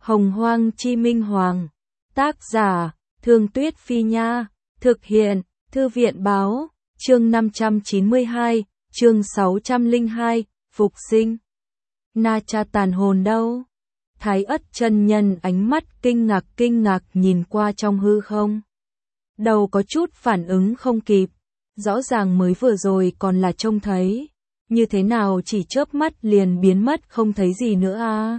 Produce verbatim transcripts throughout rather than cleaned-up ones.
Hồng Hoang Chi Minh Hoàng. Tác giả, Thương Tuyết Phi Nha. Thực hiện, Thư viện Báo. Chương năm trăm chín mươi hai, chương sáu trăm lẻ hai, Phục sinh. Na Cha tàn hồn đâu? Thái Ất chân nhân ánh mắt kinh ngạc kinh ngạc nhìn qua trong hư không. Đầu có chút phản ứng không kịp. Rõ ràng mới vừa rồi còn là trông thấy. Như thế nào chỉ chớp mắt liền biến mất không thấy gì nữa à?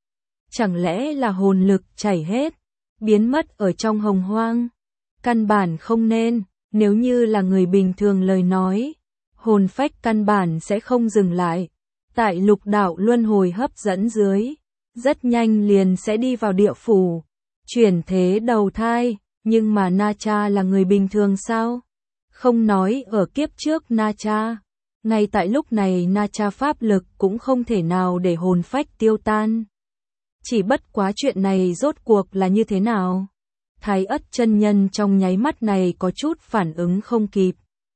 Chẳng lẽ là hồn lực chảy hết, biến mất ở trong hồng hoang? Căn bản không nên, nếu như là người bình thường lời nói, hồn phách căn bản sẽ không dừng lại. Tại lục đạo luân hồi hấp dẫn dưới, rất nhanh liền sẽ đi vào địa phủ, chuyển thế đầu thai, nhưng mà Na Cha là người bình thường sao? Không nói ở kiếp trước Na Cha, ngay tại lúc này Na Cha pháp lực cũng không thể nào để hồn phách tiêu tan. Chỉ bất quá chuyện này rốt cuộc là như thế nào? Thái Ất chân nhân trong nháy mắt này có chút phản ứng không kịp.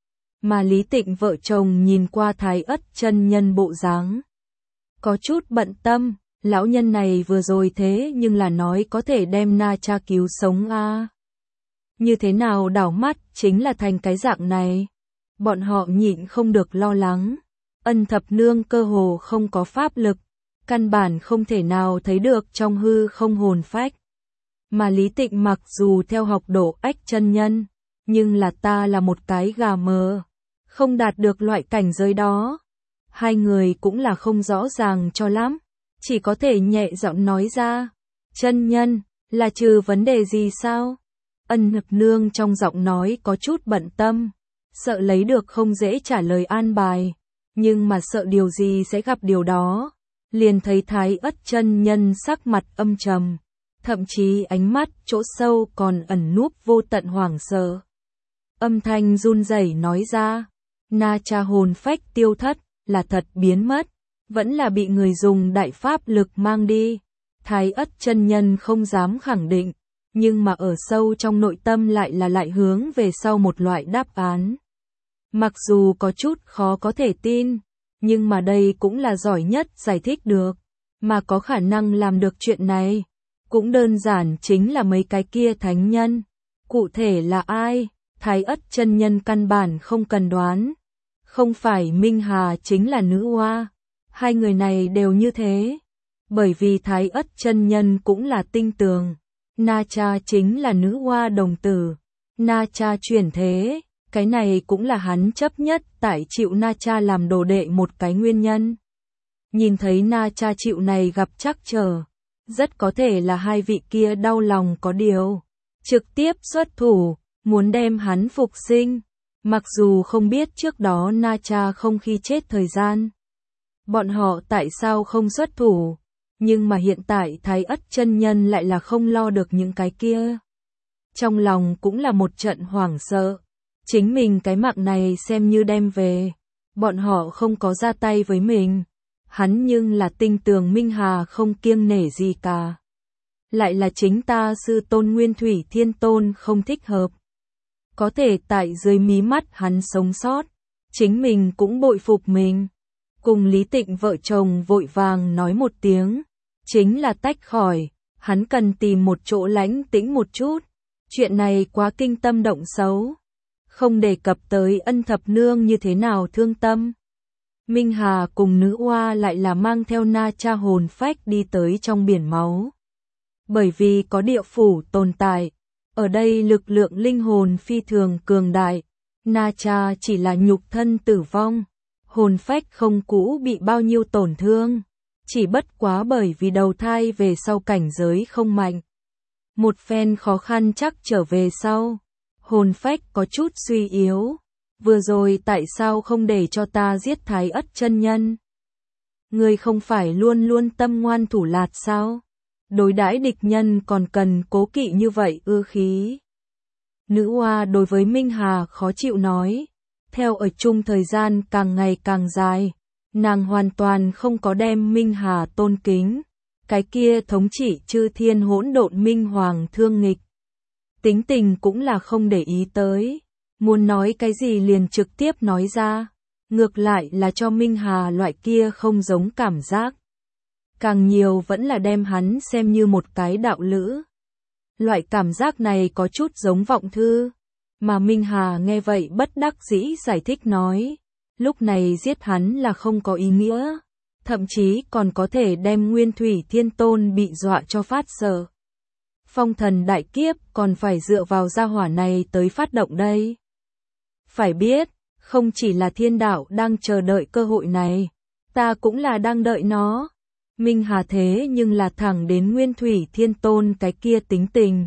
Mà Lý Tịnh vợ chồng nhìn qua Thái Ất chân nhân bộ dáng, có chút bận tâm, lão nhân này vừa rồi thế nhưng là nói có thể đem Na Cha cứu sống a. À. Như thế nào đảo mắt chính là thành cái dạng này. Bọn họ nhịn không được lo lắng. Ân Thập Nương cơ hồ không có pháp lực, căn bản không thể nào thấy được trong hư không hồn phách. Mà Lý Tịnh mặc dù theo học độ Ách chân nhân, nhưng là ta là một cái gà mờ, không đạt được loại cảnh giới đó. Hai người cũng là không rõ ràng cho lắm, chỉ có thể nhẹ giọng nói ra, chân nhân, là trừ vấn đề gì sao? Ân Thập Nương trong giọng nói có chút bận tâm, sợ lấy được không dễ trả lời an bài, nhưng mà sợ điều gì sẽ gặp điều đó. Liền thấy Thái Ất chân nhân sắc mặt âm trầm, thậm chí ánh mắt chỗ sâu còn ẩn núp vô tận hoảng sợ. Âm thanh run rẩy nói ra, Na Cha hồn phách tiêu thất, là thật biến mất, vẫn là bị người dùng đại pháp lực mang đi. Thái Ất chân nhân không dám khẳng định, nhưng mà ở sâu trong nội tâm lại là lại hướng về sau một loại đáp án. Mặc dù có chút khó có thể tin, nhưng mà đây cũng là giỏi nhất giải thích được, mà có khả năng làm được chuyện này, cũng đơn giản chính là mấy cái kia thánh nhân. Cụ thể là ai? Thái Ất chân nhân căn bản không cần đoán. Không phải Minh Hà chính là nữ hoa. Hai người này đều như thế. Bởi vì Thái Ất chân nhân cũng là tinh tường. Na Cha chính là nữ hoa đồng tử. Na Cha chuyển thế. Cái này cũng là hắn chấp nhất tại chịu Na Cha làm đồ đệ một cái nguyên nhân. Nhìn thấy Na Cha chịu này gặp trắc trở, rất có thể là hai vị kia đau lòng có điều, trực tiếp xuất thủ, muốn đem hắn phục sinh. Mặc dù không biết trước đó Na Cha không khi chết thời gian, bọn họ tại sao không xuất thủ, nhưng mà hiện tại Thái Ất chân nhân lại là không lo được những cái kia. Trong lòng cũng là một trận hoảng sợ. Chính mình cái mạng này xem như đem về, bọn họ không có ra tay với mình. Hắn nhưng là tinh tường Minh Hà không kiêng nể gì cả. Lại là chính ta sư tôn Nguyên Thủy Thiên Tôn không thích hợp. Có thể tại dưới mí mắt hắn sống sót, chính mình cũng bội phục mình. Cùng Lý Tịnh vợ chồng vội vàng nói một tiếng, chính là tách khỏi, hắn cần tìm một chỗ lãnh tĩnh một chút. Chuyện này quá kinh tâm động xấu. Không đề cập tới Ân Thập Nương như thế nào thương tâm. Minh Hà cùng nữ oa lại là mang theo Na Cha hồn phách đi tới trong biển máu. Bởi vì có địa phủ tồn tại, ở đây lực lượng linh hồn phi thường cường đại. Na Cha chỉ là nhục thân tử vong, hồn phách không cũ bị bao nhiêu tổn thương, chỉ bất quá bởi vì đầu thai về sau cảnh giới không mạnh. Một phen khó khăn chắc trở về sau, hồn phách có chút suy yếu. Vừa rồi tại sao không để cho ta giết Thái Ất chân nhân? Ngươi không phải luôn luôn tâm ngoan thủ lạt sao? Đối đãi địch nhân còn cần cố kỵ như vậy ư khí? Nữ hoa đối với Minh Hà khó chịu nói. Theo ở chung thời gian càng ngày càng dài, nàng hoàn toàn không có đem Minh Hà tôn kính. Cái kia thống trị chư thiên hỗn độn Minh Hoàng thương nghịch. Tính tình cũng là không để ý tới. Muốn nói cái gì liền trực tiếp nói ra. Ngược lại là cho Minh Hà loại kia không giống cảm giác. càng nhiều vẫn là đem hắn xem như một cái đạo lữ. Loại cảm giác này có chút giống vọng thư, mà Minh Hà nghe vậy bất đắc dĩ giải thích nói, lúc này giết hắn là không có ý nghĩa, thậm chí còn có thể đem Nguyên Thủy Thiên Tôn bị dọa cho phát sợ. Phong thần đại kiếp còn phải dựa vào gia hỏa này tới phát động đây. Phải biết, không chỉ là thiên đạo đang chờ đợi cơ hội này, ta cũng là đang đợi nó. Minh Hà thế nhưng là thẳng đến Nguyên Thủy Thiên Tôn cái kia tính tình.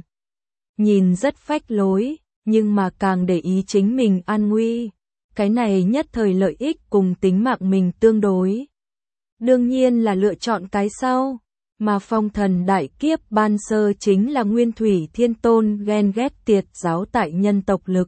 Nhìn rất phách lối, nhưng mà càng để ý chính mình an nguy. Cái này nhất thời lợi ích cùng tính mạng mình tương đối. Đương nhiên là lựa chọn cái sau. Mà phong thần đại kiếp ban sơ chính là Nguyên Thủy Thiên Tôn ghen ghét Tiệt giáo tại nhân tộc lực.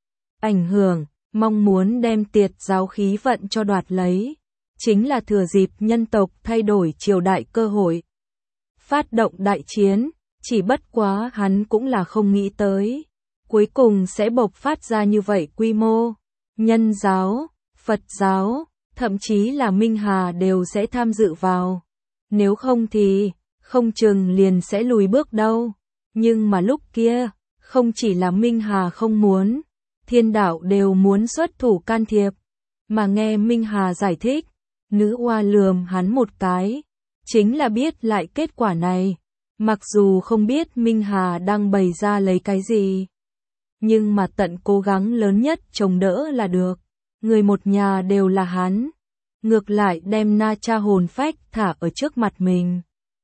Ảnh hưởng, mong muốn đem Tiệt giáo khí vận cho đoạt lấy. Chính là thừa dịp nhân tộc thay đổi triều đại cơ hội. Phát động đại chiến, chỉ bất quá hắn cũng là không nghĩ tới. Cuối cùng sẽ bộc phát ra như vậy quy mô. Nhân giáo, Phật giáo, thậm chí là Minh Hà đều sẽ tham dự vào. Nếu không thì, không chừng liền sẽ lùi bước đâu. Nhưng mà lúc kia, không chỉ là Minh Hà không muốn, thiên đạo đều muốn xuất thủ can thiệp. Mà nghe Minh Hà giải thích, nữ oa lườm hắn một cái, chính là biết lại kết quả này. Mặc dù không biết Minh Hà đang bày ra lấy cái gì, nhưng mà tận cố gắng lớn nhất chống đỡ là được. Người một nhà đều là hắn. Ngược lại đem Na Cha hồn phách thả ở trước mặt mình.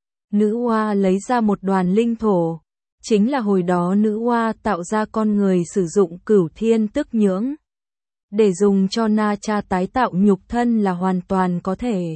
Nữ oa lấy ra một đoàn linh thổ. Chính là hồi đó nữ oa tạo ra con người sử dụng cửu thiên tức nhưỡng. Để dùng cho Na Cha tái tạo nhục thân là hoàn toàn có thể.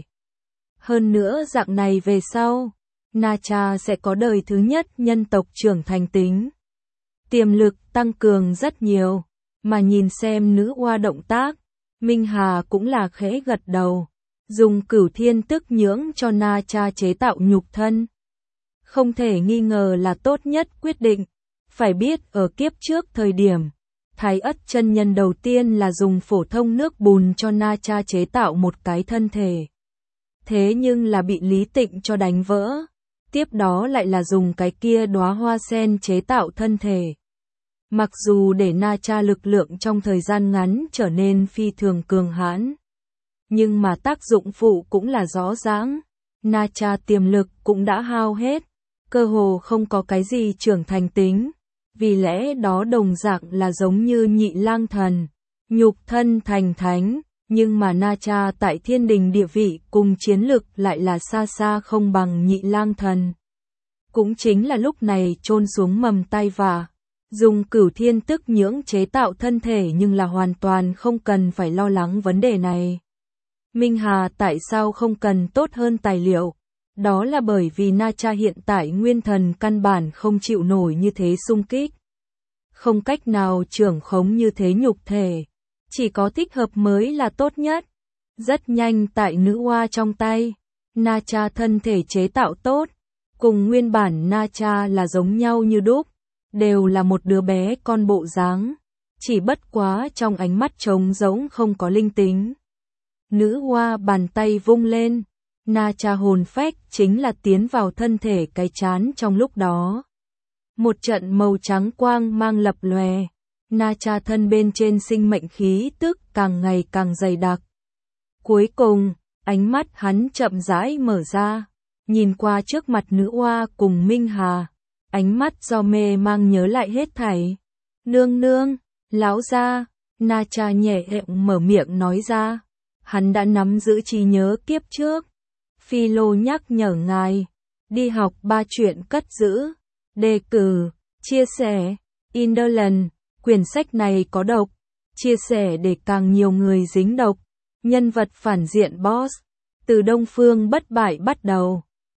Hơn nữa dạng này về sau, Na Cha sẽ có đời thứ nhất nhân tộc trưởng thành tính. Tiềm lực tăng cường rất nhiều, mà nhìn xem nữ oa động tác, Minh Hà cũng là khẽ gật đầu, dùng cửu thiên tức nhưỡng cho Na Cha chế tạo nhục thân. Không thể nghi ngờ là tốt nhất quyết định, phải biết ở kiếp trước thời điểm, Thái Ất chân nhân đầu tiên là dùng phổ thông nước bùn cho Na Cha chế tạo một cái thân thể. Thế nhưng là bị Lý Tịnh cho đánh vỡ, tiếp đó lại là dùng cái kia đóa hoa sen chế tạo thân thể. Mặc dù để Na Cha lực lượng trong thời gian ngắn trở nên phi thường cường hãn, nhưng mà tác dụng phụ cũng là rõ ràng. Na Cha tiềm lực cũng đã hao hết, cơ hồ không có cái gì trưởng thành tính, vì lẽ đó đồng dạng là giống như Nhị Lang Thần, nhục thân thành thánh, nhưng mà Na Cha tại thiên đình địa vị cùng chiến lực lại là xa xa không bằng Nhị Lang Thần. Cũng chính là lúc này chôn xuống mầm tai vạ. Dùng cửu thiên tức nhưỡng chế tạo thân thể nhưng là hoàn toàn không cần phải lo lắng vấn đề này. Minh Hà tại sao không cần tốt hơn tài liệu? Đó là bởi vì Na Cha hiện tại nguyên thần căn bản không chịu nổi như thế xung kích. Không cách nào trưởng khống như thế nhục thể. Chỉ có thích hợp mới là tốt nhất. Rất nhanh tại nữ oa trong tay, Na Cha thân thể chế tạo tốt, cùng nguyên bản Na Cha là giống nhau như đúc. Đều là một đứa bé con bộ dáng, chỉ bất quá trong ánh mắt trống rỗng không có linh tính. Nữ oa bàn tay vung lên, Na Cha hồn phách chính là tiến vào thân thể cái chán trong lúc đó. Một trận màu trắng quang mang lập lòe, Na Cha thân bên trên sinh mệnh khí tức càng ngày càng dày đặc. Cuối cùng, ánh mắt hắn chậm rãi mở ra, nhìn qua trước mặt nữ oa cùng Minh Hà. Ánh mắt do mê mang nhớ lại hết thảy. Nương nương, lão gia, Na Cha nhẹ nhàng mở miệng nói ra. Hắn đã nắm giữ trí nhớ kiếp trước. Phi Lô nhắc nhở ngài, đi học ba chuyện cất giữ, đề cử, chia sẻ, indolent, quyển sách này có độc, chia sẻ để càng nhiều người dính độc. Nhân vật phản diện boss, từ Đông Phương bất bại bắt đầu.